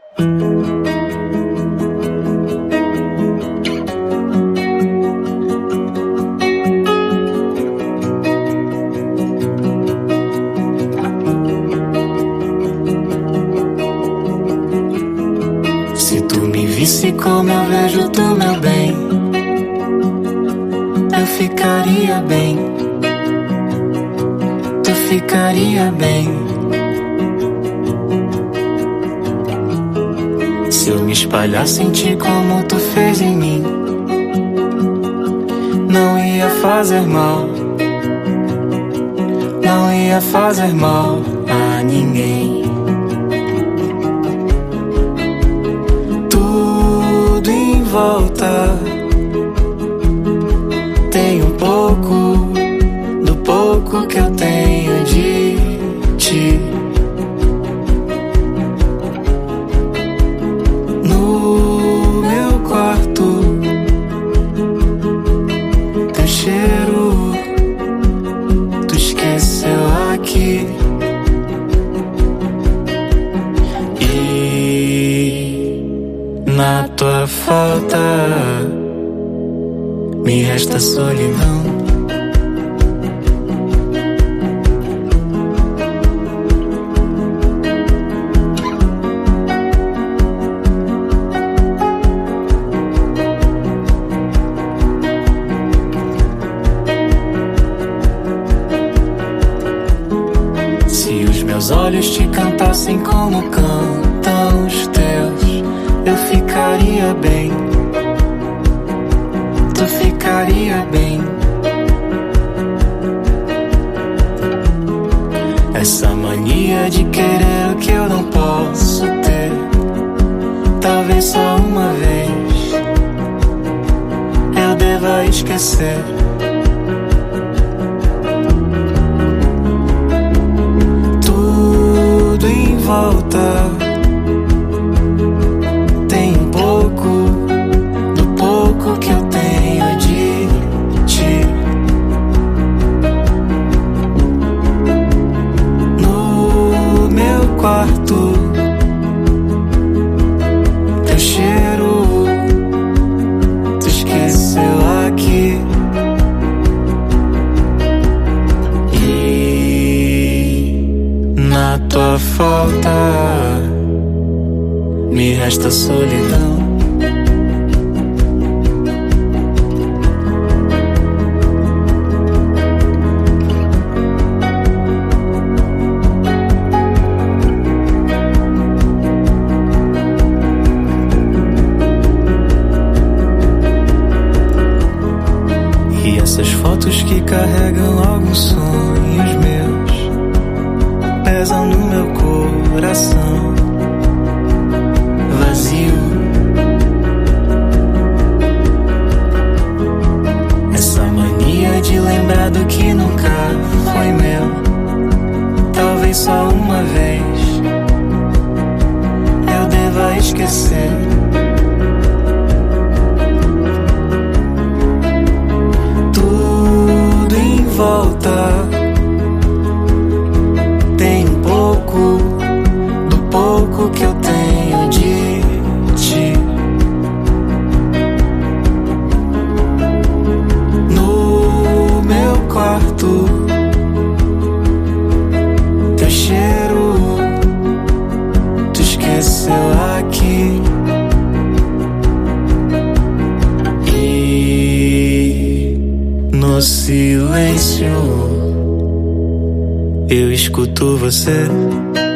Se tu me visse como eu vejo tu, meu bem, eu ficaria bem, tu ficaria bem. Se eu me espalhasse em ti como tu fez em mim, não ia fazer mal, não ia fazer mal a ninguém. Tudo em volta tem um pouco do pouco que eu tenho de ti. No meu quarto, teu cheiro tu esqueceu aqui. E na tua falta me resta solidão. Se os meus olhos te cantassem como cantam os teus, eu ficaria bem, tu ficaria bem. Essa mania de querer o que eu não posso ter, talvez só uma vez eu deva esquecer. Tudo em volta tem um pouco do pouco que eu tenho de ti. No meu quarto, teu cheiro tu esqueceu aqui. E na tua falta me resta solidão. E essas fotos que carregam alguns sonhos meus pesam no meu coração vazio. Essa mania de lembrar do que nunca foi meu, talvez só uma vez eu deva esquecer. Tudo em volta tem um pouco do pouco que eu tenho de ti. No meu quarto, teu cheiro tu esqueceu aqui. E no silêncio eu escuto você.